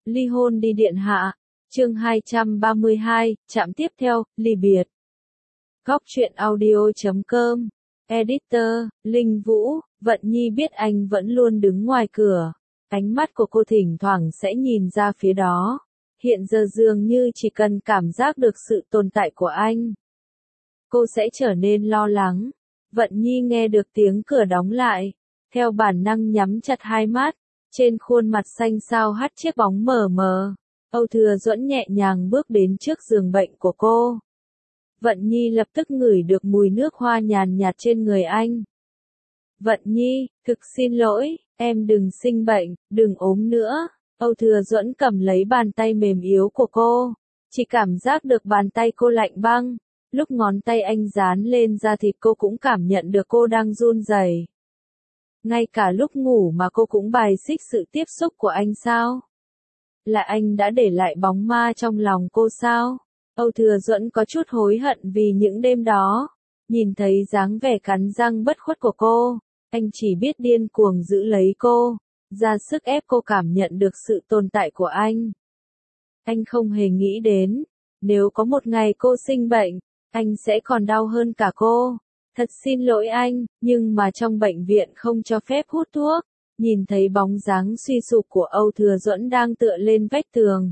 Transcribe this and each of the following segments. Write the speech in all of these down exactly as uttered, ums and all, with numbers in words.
Ly hôn đi điện hạ. Chương hai trăm ba mươi hai, trạm tiếp theo, ly biệt. Góc truyện audio chấm com. Editor, Linh Vũ. Vận Nhi biết anh vẫn luôn đứng ngoài cửa. Ánh mắt của cô thỉnh thoảng sẽ nhìn ra phía đó. Hiện giờ dường như chỉ cần cảm giác được sự tồn tại của anh, cô sẽ trở nên lo lắng. Vận Nhi nghe được tiếng cửa đóng lại, theo bản năng nhắm chặt hai mắt, trên khuôn mặt xanh xao hắt chiếc bóng mờ mờ. Âu Thừa Duẫn nhẹ nhàng bước đến trước giường bệnh của cô. Vận Nhi lập tức ngửi được mùi nước hoa nhàn nhạt trên người anh. Vận Nhi, thực xin lỗi, em đừng sinh bệnh, đừng ốm nữa. Âu Thừa Duẫn cầm lấy bàn tay mềm yếu của cô, chỉ cảm giác được bàn tay cô lạnh băng. Lúc ngón tay anh dán lên da thịt cô cũng cảm nhận được cô đang run rẩy. Ngay cả lúc ngủ mà cô cũng bài xích sự tiếp xúc của anh sao? Là anh đã để lại bóng ma trong lòng cô sao? Âu Thừa Duẫn có chút hối hận vì những đêm đó. Nhìn thấy dáng vẻ cắn răng bất khuất của cô, anh chỉ biết điên cuồng giữ lấy cô, ra sức ép cô cảm nhận được sự tồn tại của anh. Anh không hề nghĩ đến, nếu có một ngày cô sinh bệnh, anh sẽ còn đau hơn cả cô. Thật xin lỗi anh, nhưng mà trong bệnh viện không cho phép hút thuốc. Nhìn thấy bóng dáng suy sụp của Âu Thừa Duẫn đang tựa lên vách tường,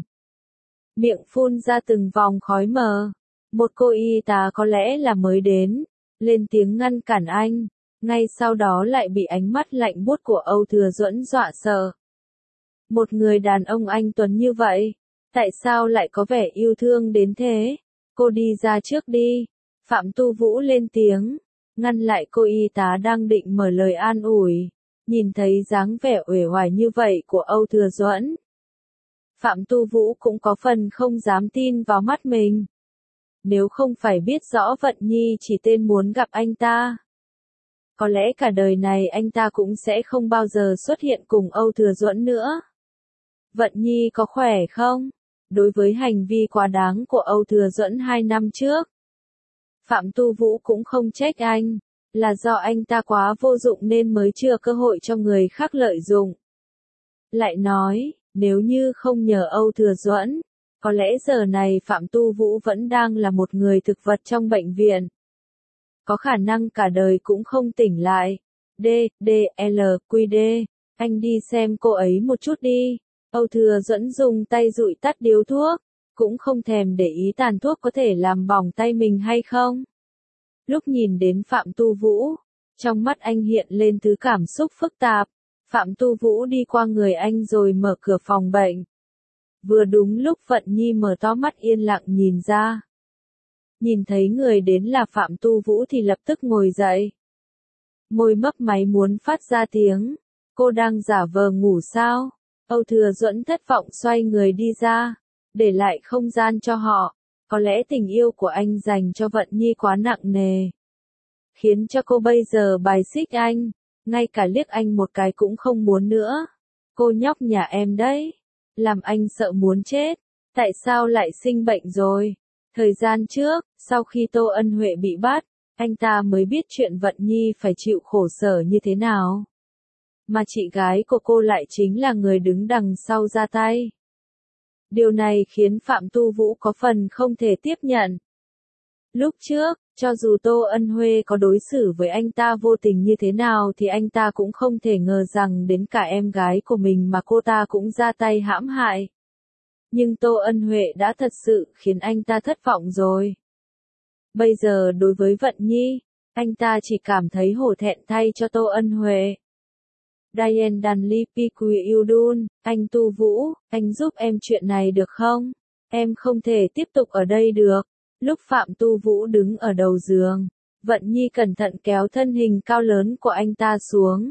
miệng phun ra từng vòng khói mờ. Một cô y tá có lẽ là mới đến, lên tiếng ngăn cản anh, ngay sau đó lại bị ánh mắt lạnh buốt của Âu Thừa Duẫn dọa sợ. Một người đàn ông anh tuấn như vậy, tại sao lại có vẻ yêu thương đến thế? Cô đi ra trước đi. Phạm Tu Vũ lên tiếng, ngăn lại cô y tá đang định mở lời an ủi. Nhìn thấy dáng vẻ uể oải như vậy của Âu Thừa Duẫn, Phạm Tu Vũ cũng có phần không dám tin vào mắt mình. Nếu không phải biết rõ Vận Nhi chỉ tên muốn gặp anh ta, có lẽ cả đời này anh ta cũng sẽ không bao giờ xuất hiện cùng Âu Thừa Duẫn nữa. Vận Nhi có khỏe không? Đối với hành vi quá đáng của Âu Thừa Duẫn hai năm trước, Phạm Tu Vũ cũng không trách anh, là do anh ta quá vô dụng nên mới chưa cơ hội cho người khác lợi dụng. Lại nói, nếu như không nhờ Âu Thừa Duẫn, có lẽ giờ này Phạm Tu Vũ vẫn đang là một người thực vật trong bệnh viện. Có khả năng cả đời cũng không tỉnh lại. D, D, L, Q D, anh đi xem cô ấy một chút đi. Âu Thừa Duẫn dùng tay dụi tắt điếu thuốc, cũng không thèm để ý tàn thuốc có thể làm bỏng tay mình hay không. Lúc nhìn đến Phạm Tu Vũ, trong mắt anh hiện lên thứ cảm xúc phức tạp. Phạm Tu Vũ đi qua người anh rồi mở cửa phòng bệnh. Vừa đúng lúc Vận Nhi mở to mắt yên lặng nhìn ra. Nhìn thấy người đến là Phạm Tu Vũ thì lập tức ngồi dậy. Môi mấp máy muốn phát ra tiếng. Cô đang giả vờ ngủ sao? Âu Thừa Duẫn thất vọng xoay người đi ra, để lại không gian cho họ. Có lẽ tình yêu của anh dành cho Vận Nhi quá nặng nề, khiến cho cô bây giờ bài xích anh, ngay cả liếc anh một cái cũng không muốn nữa. Cô nhóc nhà em đấy, làm anh sợ muốn chết. Tại sao lại sinh bệnh rồi? Thời gian trước, sau khi Tô Ân Huệ bị bắt, anh ta mới biết chuyện Vận Nhi phải chịu khổ sở như thế nào. Mà chị gái của cô lại chính là người đứng đằng sau ra tay. Điều này khiến Phạm Tu Vũ có phần không thể tiếp nhận. Lúc trước, cho dù Tô Ân Huệ có đối xử với anh ta vô tình như thế nào thì anh ta cũng không thể ngờ rằng đến cả em gái của mình mà cô ta cũng ra tay hãm hại. Nhưng Tô Ân Huệ đã thật sự khiến anh ta thất vọng rồi. Bây giờ đối với Vận Nhi, anh ta chỉ cảm thấy hổ thẹn thay cho Tô Ân Huệ. Diane Danley Piqui Udun, anh Tu Vũ, anh giúp em chuyện này được không? Em không thể tiếp tục ở đây được. Lúc Phạm Tu Vũ đứng ở đầu giường, Vận Nhi cẩn thận kéo thân hình cao lớn của anh ta xuống.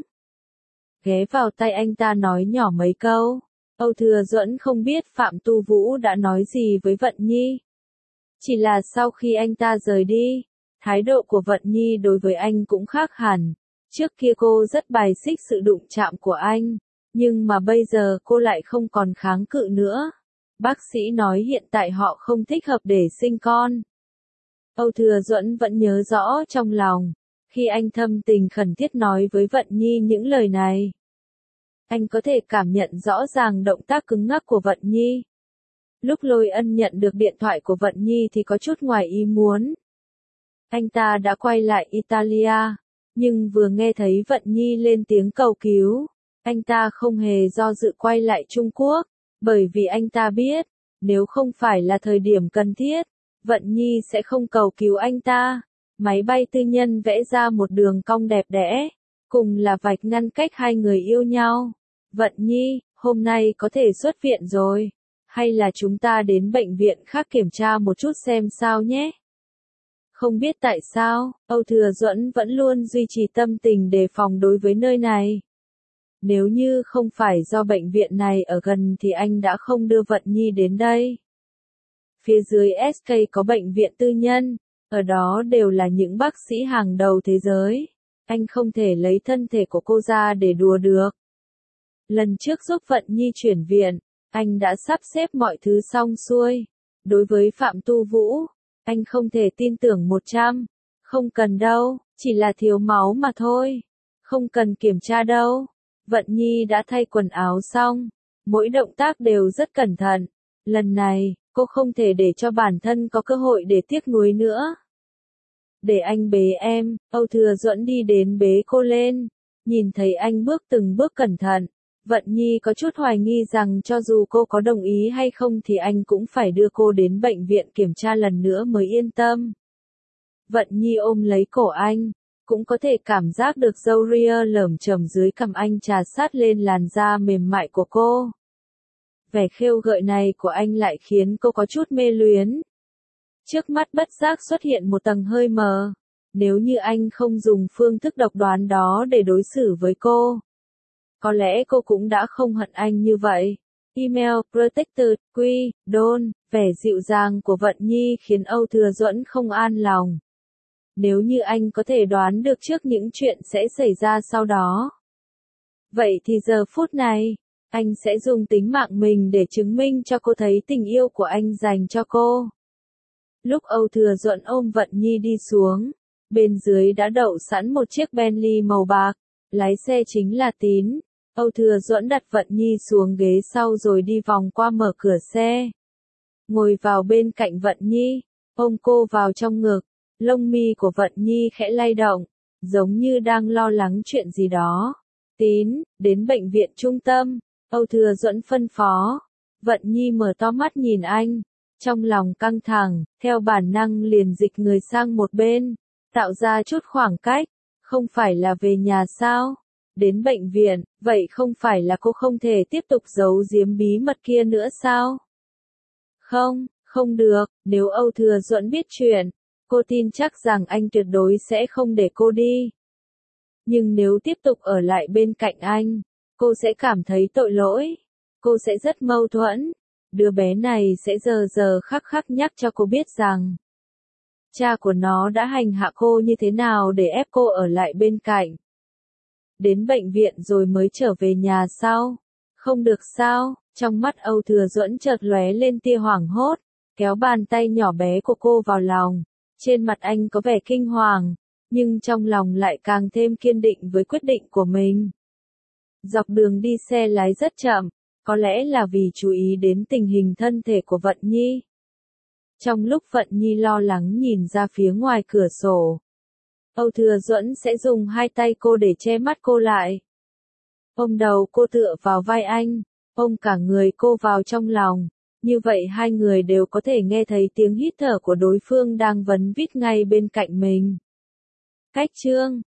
Ghé vào tay anh ta nói nhỏ mấy câu. Âu Thừa Duẫn không biết Phạm Tu Vũ đã nói gì với Vận Nhi. Chỉ là sau khi anh ta rời đi, thái độ của Vận Nhi đối với anh cũng khác hẳn. Trước kia cô rất bài xích sự đụng chạm của anh, nhưng mà bây giờ cô lại không còn kháng cự nữa. Bác sĩ nói hiện tại họ không thích hợp để sinh con. Âu Thừa Duẫn vẫn nhớ rõ trong lòng, khi anh thâm tình khẩn thiết nói với Vận Nhi những lời này. Anh có thể cảm nhận rõ ràng động tác cứng ngắc của Vận Nhi. Lúc Lôi Ân nhận được điện thoại của Vận Nhi thì có chút ngoài ý muốn. Anh ta đã quay lại Italia, nhưng vừa nghe thấy Vận Nhi lên tiếng cầu cứu, anh ta không hề do dự quay lại Trung Quốc, bởi vì anh ta biết, nếu không phải là thời điểm cần thiết, Vận Nhi sẽ không cầu cứu anh ta. Máy bay tư nhân vẽ ra một đường cong đẹp đẽ, cùng là vạch ngăn cách hai người yêu nhau. Vận Nhi, hôm nay có thể xuất viện rồi, hay là chúng ta đến bệnh viện khác kiểm tra một chút xem sao nhé. Không biết tại sao, Âu Thừa Duẫn vẫn luôn duy trì tâm tình đề phòng đối với nơi này. Nếu như không phải do bệnh viện này ở gần thì anh đã không đưa Vận Nhi đến đây. Phía dưới ét ca có bệnh viện tư nhân, ở đó đều là những bác sĩ hàng đầu thế giới. Anh không thể lấy thân thể của cô ra để đùa được. Lần trước giúp Vận Nhi chuyển viện, anh đã sắp xếp mọi thứ xong xuôi. Đối với Phạm Tu Vũ, anh không thể tin tưởng một trăm. Không cần đâu, chỉ là thiếu máu mà thôi. Không cần kiểm tra đâu. Vận Nhi đã thay quần áo xong. Mỗi động tác đều rất cẩn thận. Lần này, cô không thể để cho bản thân có cơ hội để tiếc nuối nữa. Để anh bế em, Âu Thừa Duẫn đi đến bế cô lên. Nhìn thấy anh bước từng bước cẩn thận. Vận Nhi có chút hoài nghi rằng cho dù cô có đồng ý hay không thì anh cũng phải đưa cô đến bệnh viện kiểm tra lần nữa mới yên tâm. Vận Nhi ôm lấy cổ anh, cũng có thể cảm giác được râu ria lởm chởm dưới cằm anh trà sát lên làn da mềm mại của cô. Vẻ khêu gợi này của anh lại khiến cô có chút mê luyến. Trước mắt bất giác xuất hiện một tầng hơi mờ. Nếu như anh không dùng phương thức độc đoán đó để đối xử với cô, có lẽ cô cũng đã không hận anh như vậy. Email, Protected, Quy, Don, vẻ dịu dàng của Vận Nhi khiến Âu Thừa Duẫn không an lòng. Nếu như anh có thể đoán được trước những chuyện sẽ xảy ra sau đó, vậy thì giờ phút này, anh sẽ dùng tính mạng mình để chứng minh cho cô thấy tình yêu của anh dành cho cô. Lúc Âu Thừa Duẫn ôm Vận Nhi đi xuống, bên dưới đã đậu sẵn một chiếc Bentley màu bạc, lái xe chính là Tín. Âu Thừa Duẫn đặt Vận Nhi xuống ghế sau rồi đi vòng qua mở cửa xe. Ngồi vào bên cạnh Vận Nhi, ôm cô vào trong ngực, lông mi của Vận Nhi khẽ lay động, giống như đang lo lắng chuyện gì đó. Tín, đến bệnh viện trung tâm, Âu Thừa Duẫn phân phó. Vận Nhi mở to mắt nhìn anh, trong lòng căng thẳng, theo bản năng liền dịch người sang một bên, tạo ra chút khoảng cách. Không phải là về nhà sao? Đến bệnh viện, vậy không phải là cô không thể tiếp tục giấu giếm bí mật kia nữa sao? Không, không được, nếu Âu Thừa Duẫn biết chuyện, cô tin chắc rằng anh tuyệt đối sẽ không để cô đi. Nhưng nếu tiếp tục ở lại bên cạnh anh, cô sẽ cảm thấy tội lỗi. Cô sẽ rất mâu thuẫn. Đứa bé này sẽ giờ giờ khắc khắc nhắc cho cô biết rằng cha của nó đã hành hạ cô như thế nào để ép cô ở lại bên cạnh. Đến bệnh viện rồi mới trở về nhà sao? Không được sao? Trong mắt Âu Thừa Duẫn chợt lóe lên tia hoảng hốt, kéo bàn tay nhỏ bé của cô vào lòng. Trên mặt anh có vẻ kinh hoàng, nhưng trong lòng lại càng thêm kiên định với quyết định của mình. Dọc đường đi xe lái rất chậm, có lẽ là vì chú ý đến tình hình thân thể của Vận Nhi. Trong lúc Vận Nhi lo lắng nhìn ra phía ngoài cửa sổ, Âu Thừa Duẫn sẽ dùng hai tay cô để che mắt cô lại. Ôm đầu cô tựa vào vai anh, ôm cả người cô vào trong lòng. Như vậy hai người đều có thể nghe thấy tiếng hít thở của đối phương đang vấn vít ngay bên cạnh mình. Cách chương